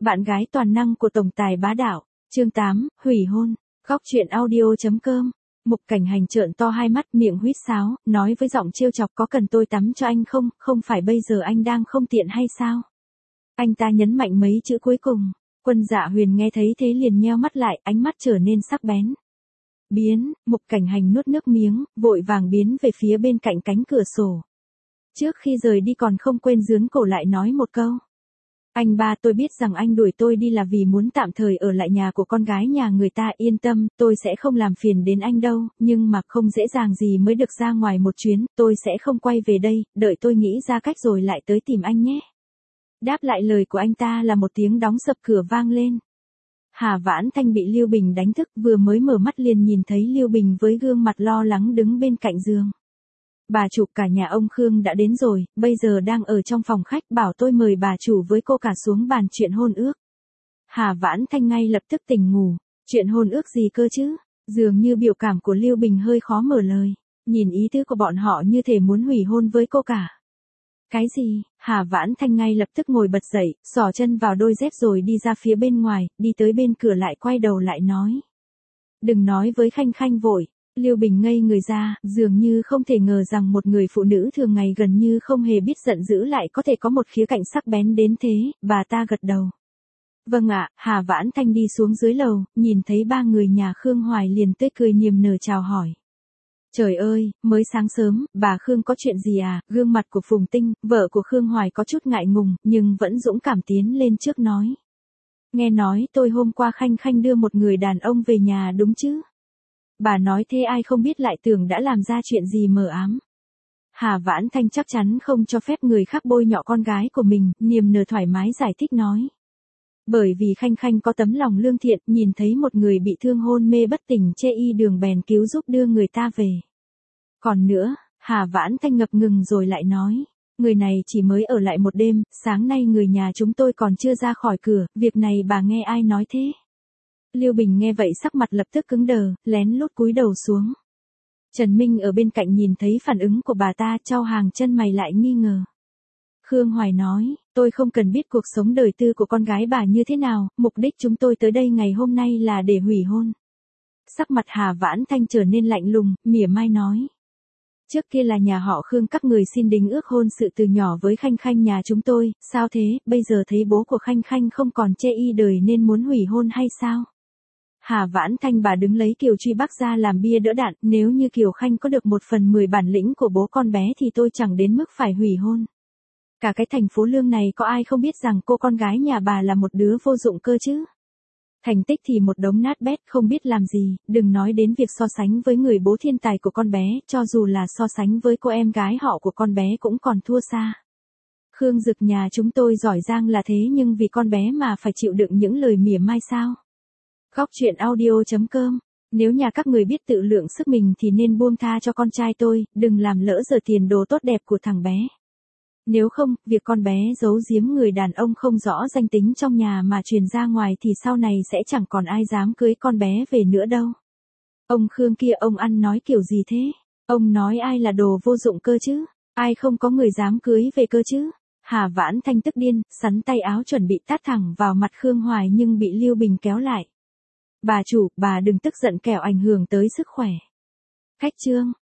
Bạn gái toàn năng của tổng tài bá đạo. Chương 8, hủy hôn. Góc truyện audio.com. Mục Cảnh Hành trợn to hai mắt, miệng huýt sáo, nói với giọng trêu chọc, có cần tôi tắm cho anh không, không phải bây giờ anh đang không tiện hay sao? Anh ta nhấn mạnh mấy chữ cuối cùng. Quân Dạ Huyền nghe thấy thế liền nheo mắt lại, ánh mắt trở nên sắc bén. Biến, Mục Cảnh Hành nuốt nước miếng, vội vàng biến về phía bên cạnh cánh cửa sổ. Trước khi rời đi còn không quên giương cổ lại nói một câu. Anh ba, tôi biết rằng anh đuổi tôi đi là vì muốn tạm thời ở lại nhà của con gái nhà người ta, yên tâm, tôi sẽ không làm phiền đến anh đâu, nhưng mà không dễ dàng gì mới được ra ngoài một chuyến, tôi sẽ không quay về đây, đợi tôi nghĩ ra cách rồi lại tới tìm anh nhé. Đáp lại lời của anh ta là một tiếng đóng sập cửa vang lên. Hà Vãn Thanh bị Lưu Bình đánh thức, vừa mới mở mắt liền nhìn thấy Lưu Bình với gương mặt lo lắng đứng bên cạnh giường. Bà chủ, cả nhà ông Khương đã đến rồi, bây giờ đang ở trong phòng khách, bảo tôi mời bà chủ với cô cả xuống bàn chuyện hôn ước. Hà Vãn Thanh ngay lập tức tỉnh ngủ, chuyện hôn ước gì cơ chứ? Dường như biểu cảm của Lưu Bình hơi khó mở lời, nhìn ý tứ của bọn họ như thể muốn hủy hôn với cô cả. Cái gì? Hà Vãn Thanh ngay lập tức ngồi bật dậy, xỏ chân vào đôi dép rồi đi ra phía bên ngoài, đi tới bên cửa lại quay đầu lại nói. Đừng nói với Khanh Khanh vội. Lưu Bình ngây người ra, dường như không thể ngờ rằng một người phụ nữ thường ngày gần như không hề biết giận dữ lại có thể có một khía cạnh sắc bén đến thế, bà ta gật đầu. Vâng ạ, Hà Vãn Thanh đi xuống dưới lầu, nhìn thấy ba người nhà Khương Hoài liền tươi cười niềm nở chào hỏi. Trời ơi, mới sáng sớm, bà Khương có chuyện gì à? Gương mặt của Phùng Tinh, vợ của Khương Hoài có chút ngại ngùng, nhưng vẫn dũng cảm tiến lên trước nói. Nghe nói tôi hôm qua Khanh Khanh đưa một người đàn ông về nhà đúng chứ? Bà nói thế ai không biết lại tưởng đã làm ra chuyện gì mờ ám. Hà Vãn Thanh chắc chắn không cho phép người khác bôi nhọ con gái của mình, niềm nở thoải mái giải thích nói. Bởi vì Khanh Khanh có tấm lòng lương thiện, nhìn thấy một người bị thương hôn mê bất tỉnh chê y đường bèn cứu giúp đưa người ta về. Còn nữa, Hà Vãn Thanh ngập ngừng rồi lại nói. Người này chỉ mới ở lại một đêm, sáng nay người nhà chúng tôi còn chưa ra khỏi cửa, việc này bà nghe ai nói thế? Lưu Bình nghe vậy sắc mặt lập tức cứng đờ, lén lút cúi đầu xuống. Trần Minh ở bên cạnh nhìn thấy phản ứng của bà ta, chau hàng chân mày lại nghi ngờ. Khương Hoài nói, tôi không cần biết cuộc sống đời tư của con gái bà như thế nào, mục đích chúng tôi tới đây ngày hôm nay là để hủy hôn. Sắc mặt Hà Vãn Thanh trở nên lạnh lùng, mỉa mai nói. Trước kia là nhà họ Khương các người xin đính ước hôn sự từ nhỏ với Khanh Khanh nhà chúng tôi, sao thế, bây giờ thấy bố của Khanh Khanh không còn chê y đời nên muốn hủy hôn hay sao? Hà Vãn Thanh bà đứng lấy Kiều Truy Bắc ra làm bia đỡ đạn, nếu như Kiều Khanh có được 1/10 bản lĩnh của bố con bé thì tôi chẳng đến mức phải hủy hôn. Cả cái thành phố Lương này có ai không biết rằng cô con gái nhà bà là một đứa vô dụng cơ chứ? Thành tích thì một đống nát bét không biết làm gì, đừng nói đến việc so sánh với người bố thiên tài của con bé, cho dù là so sánh với cô em gái họ của con bé cũng còn thua xa. Khương Dực nhà chúng tôi giỏi giang là thế nhưng vì con bé mà phải chịu đựng những lời mỉa mai sao? Góc truyện audio.com. Nếu nhà các người biết tự lượng sức mình thì nên buông tha cho con trai tôi, đừng làm lỡ giờ tiền đồ tốt đẹp của thằng bé. Nếu không, việc con bé giấu giếm người đàn ông không rõ danh tính trong nhà mà truyền ra ngoài thì sau này sẽ chẳng còn ai dám cưới con bé về nữa đâu. Ông Khương kia ông ăn nói kiểu gì thế? Ông nói ai là đồ vô dụng cơ chứ? Ai không có người dám cưới về cơ chứ? Hà Vãn Thanh tức điên, sắn tay áo chuẩn bị tát thẳng vào mặt Khương Hoài nhưng bị Lưu Bình kéo lại. Bà chủ, bà đừng tức giận kẻo ảnh hưởng tới sức khỏe. Khách chương.